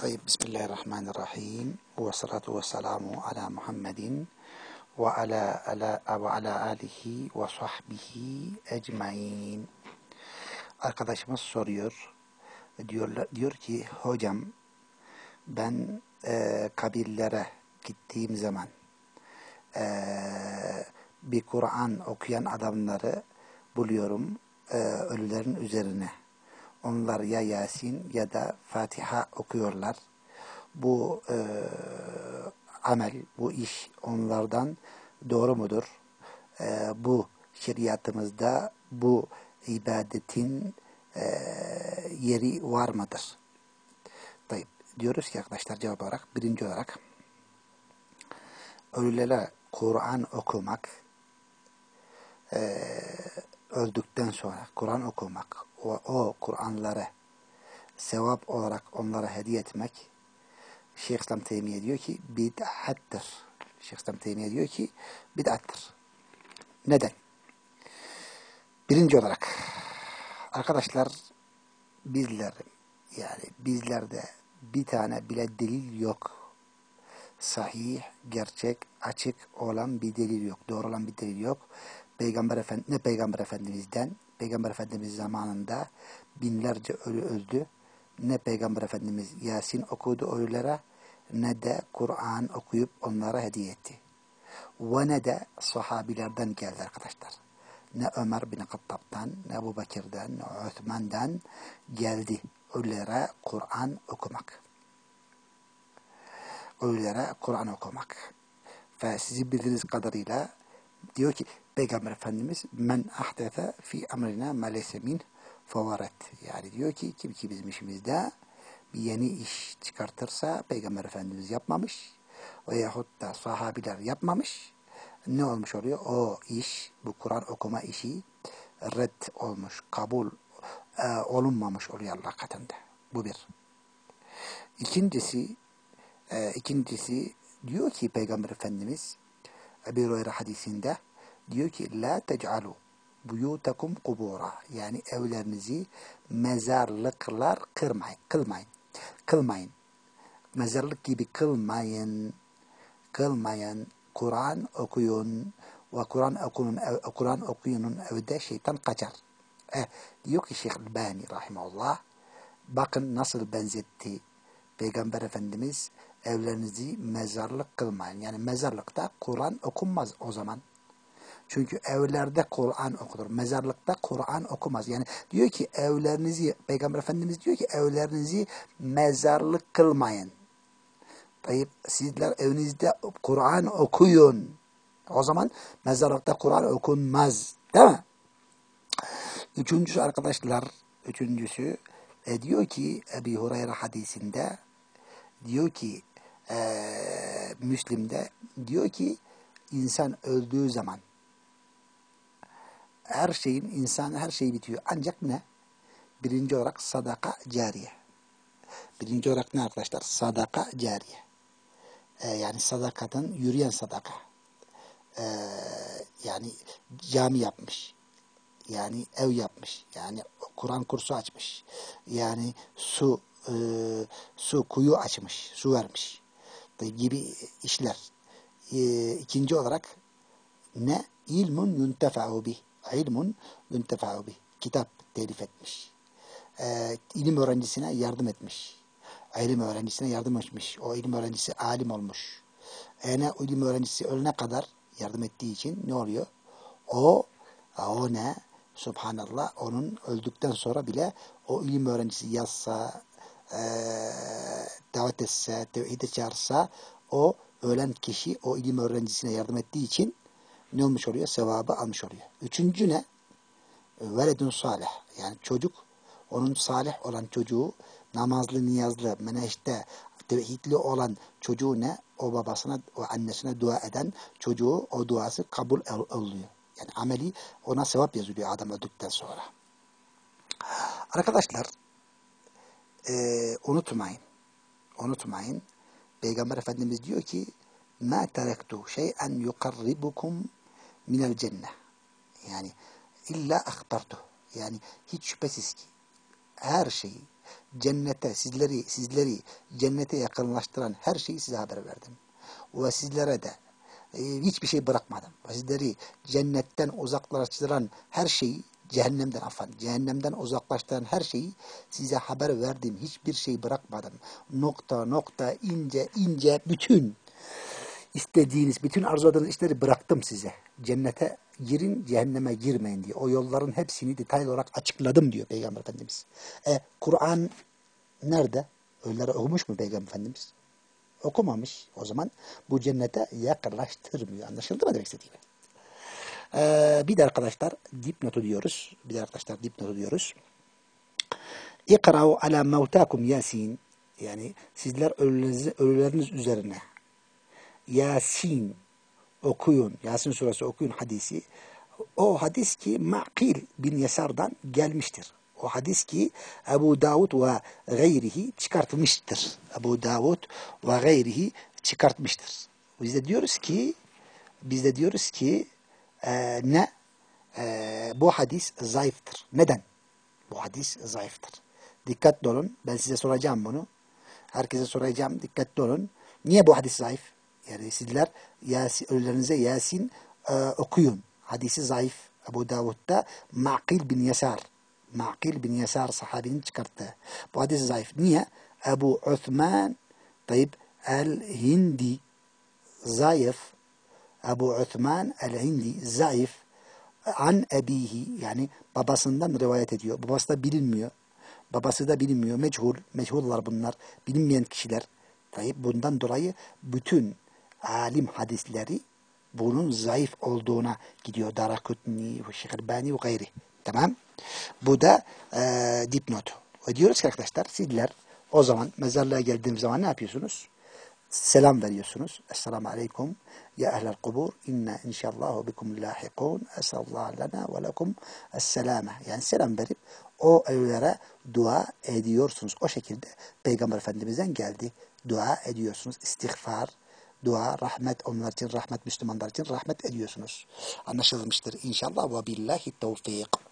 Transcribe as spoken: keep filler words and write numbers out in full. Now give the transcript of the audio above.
طيب بسم الله الرحمن الرحيم والصلاة والسلام على محمد وعلى وعلى آله وصحبه ecmaîn. Arkadaşımız soruyor. Diyor, diyor ki hocam ben e, kabirlere gittiğim zaman e, bir Kur'an okuyan adamları buluyorum e, ölülerin üzerine. Onlar ya Yasin ya da Fatiha okuyorlar. Bu e, amel, bu iş onlardan doğru mudur? E, bu şeriatımızda bu ibadetin e, yeri var mıdır? Tayyip. Diyoruz ki arkadaşlar cevap olarak, birinci olarak ölülere Kur'an okumak, e, öldükten sonra Kur'an okumak, o, o Kur'anları sevap olarak onlara hediye etmek, Şeyh İslam Teymiye diyor ki bid'attır. Şeyh İslam Teymiye diyor ki bid'attır. Neden? Birinci olarak arkadaşlar bizler yani bizlerde bir tane bile delil yok. Sahih, gerçek, açık olan bir delil yok. Doğru olan bir delil yok. Peygamber Efendi, ne Peygamber Efendimiz'den, Peygamber Efendimiz zamanında binlerce ölü öldü. Ne Peygamber Efendimiz Yasin okudu ölülere, ne de Kur'an okuyup onlara hediye etti. Ve ne de sahabilerden geldi arkadaşlar. Ne Ömer bin Hattab'dan, ne Ebu Bekir'den, ne Osman'dan geldi ölülere Kur'an okumak. Ölülere Kur'an okumak. Ve sizin bildiğiniz kadarıyla diyor ki Peygamber Efendimiz men ahdete fi emrina ma leyse min fevaret. Yani diyor ki kim ki bizim işimizde bir yeni iş çıkartırsa Peygamber Efendimiz yapmamış veyahut da sahabiler yapmamış. Ne olmuş oluyor? O iş, bu Kur'an okuma işi red olmuş, kabul e, olunmamış oluyor Allah katında. Bu bir. İkincisi, e, ikincisi diyor ki Peygamber Efendimiz Ebu Hureyre hadisinde diyor ki la tec'alu buyutakum kubura, yani evlerinizi mezarlıklar kırmayın, kılmayın. Kılmayın. Mezarlık gibi kılmayın. Kılmayın. Kur'an okuyun. Ve Kur'an okuyun, Kur'an okuyunun evde şeytan kaçar. Eh, diyor ki Şeyh Albani rahimahullah, bakın nasıl benzetti Peygamber Efendimiz evlerinizi mezarlık kılmayın. Yani mezarlıkta Kur'an okunmaz o zaman. Çünkü evlerde Kur'an okunur. Mezarlıkta Kur'an okumaz. Yani diyor ki evlerinizi, Peygamber Efendimiz diyor ki evlerinizi mezarlık kılmayın. Tayyip, sizler evinizde Kur'an okuyun. O zaman mezarlıkta Kur'an okunmaz. Değil mi? Üçüncüsü arkadaşlar, üçüncüsü e, diyor ki Ebu Hureyre hadisinde diyor ki e, Müslim'de diyor ki insan öldüğü zaman her şeyin, insan her şey bitiyor. Ancak ne? Birinci olarak sadaka cariye. Birinci olarak ne arkadaşlar? Sadaka cariye. Ee, yani sadakatın yürüyen sadaka. Ee, yani cami yapmış. Yani ev yapmış. Yani Kur'an kursu açmış. Yani su e, su kuyu açmış. Su vermiş. Gibi işler. Ee, ikinci olarak ne? İlmun yuntefa'u bih. İlmun yuntefa'u bih. Kitap telif etmiş. Ee, ilim öğrencisine yardım etmiş. İlim öğrencisine yardım etmiş. O ilim öğrencisi alim olmuş. Yani o ilim öğrencisi ölene kadar yardım ettiği için ne oluyor? O, o ne? Subhanallah, onun öldükten sonra bile o ilim öğrencisi yazsa, e, davet etse, tevhide çağırsa, o ölen kişi o ilim öğrencisine yardım ettiği için ne olmuş oluyor? Sevabı almış oluyor. Üçüncü ne? Veledun salih. Yani çocuk, onun salih olan çocuğu, namazlı, niyazlı, meneşte, tevhidli olan çocuğu ne? O babasına, o annesine dua eden çocuğu, o duası kabul oluyor. Yani ameli ona sevap yazılıyor adam öldükten sonra. Arkadaşlar, e, unutmayın. Unutmayın. Peygamber Efendimiz diyor ki مَا تَرَكْتُ شَيْئًا يُقَرِّبُكُمْ مِنَ الْجَنَّةِ. Yani illa akbartu. Yani hiç şüphesiz ki her şeyi cennete sizleri sizleri cennete yakınlaştıran her şeyi size haber verdim. Ve sizlere de e, hiçbir şey bırakmadım. Ve sizleri cennetten uzaklaştıran her şeyi cehennemden affan, cehennemden uzaklaştıran her şeyi size haber verdim. Hiçbir şey bırakmadım. Nokta nokta ince ince bütün istediğiniz, bütün arzuladığınız işleri bıraktım size. Cennete girin, cehenneme girmeyin diye. O yolların hepsini detaylı olarak açıkladım diyor Peygamber Efendimiz. E, Kur'an nerede? Öyle okumuş mu Peygamber Efendimiz? Okumamış. O zaman bu cennete yaklaştırmıyor. Anlaşıldı mı demek istediğim? Ee, bir de arkadaşlar dipnotu diyoruz. Bir de arkadaşlar dipnotu diyoruz. İkra'u ala mevtakum Yasin. Yani sizler ölüleriniz, ölüleriniz üzerine Yasin okuyun. Yasin suresi okuyun hadisi. O hadis ki Ma'kil bin Yesar'dan gelmiştir. O hadis ki Ebu Davud ve gayrihi çıkartmıştır. Ebu Davud ve gayrihi çıkartmıştır. Biz de diyoruz ki biz de diyoruz ki e, ne? E, bu hadis zayıftır. Neden? Bu hadis zayıftır. Dikkatli olun. Ben size soracağım bunu. Herkese soracağım. Dikkatli olun. Niye bu hadis zayıf? Yani sizler Yasin, ölülerinize Yasin e, okuyun. Hadisi zayıf. Ebu Davud'da Ma'kil bin Yesar. Ma'kil bin Yesar sahabinin çıkarttı. Bu hadis zayıf. Niye? Ebu Uthman Tayyip el-Hindi zayıf. Ebu Uthman el-Hindi zayıf. An ebihi yani babasından rivayet ediyor. Babası da bilinmiyor. Babası da bilinmiyor. Meçhul. Meçhullar bunlar. Bilinmeyen kişiler. Tayyip bundan dolayı bütün alim hadisleri bunun zayıf olduğuna gidiyor. Darakutni ve Şehirbani ve gayri. Tamam. Bu da e, dipnot. Ve diyoruz ki arkadaşlar sizler o zaman mezarlığa geldiğim zaman ne yapıyorsunuz? Selam veriyorsunuz. Esselamu aleyküm ya ehlel kubur inna inşallahu bikum lahikun esallallahu lana ve lekum esselame. Yani selam verip o evlere dua ediyorsunuz. O şekilde Peygamber Efendimiz'den geldi. Dua ediyorsunuz. İstiğfar, dua, rahmet onlar için, rahmet Müslümanlar için rahmet ediyorsunuz. Anlaşılmıştır inşallah ve billahi tevfik.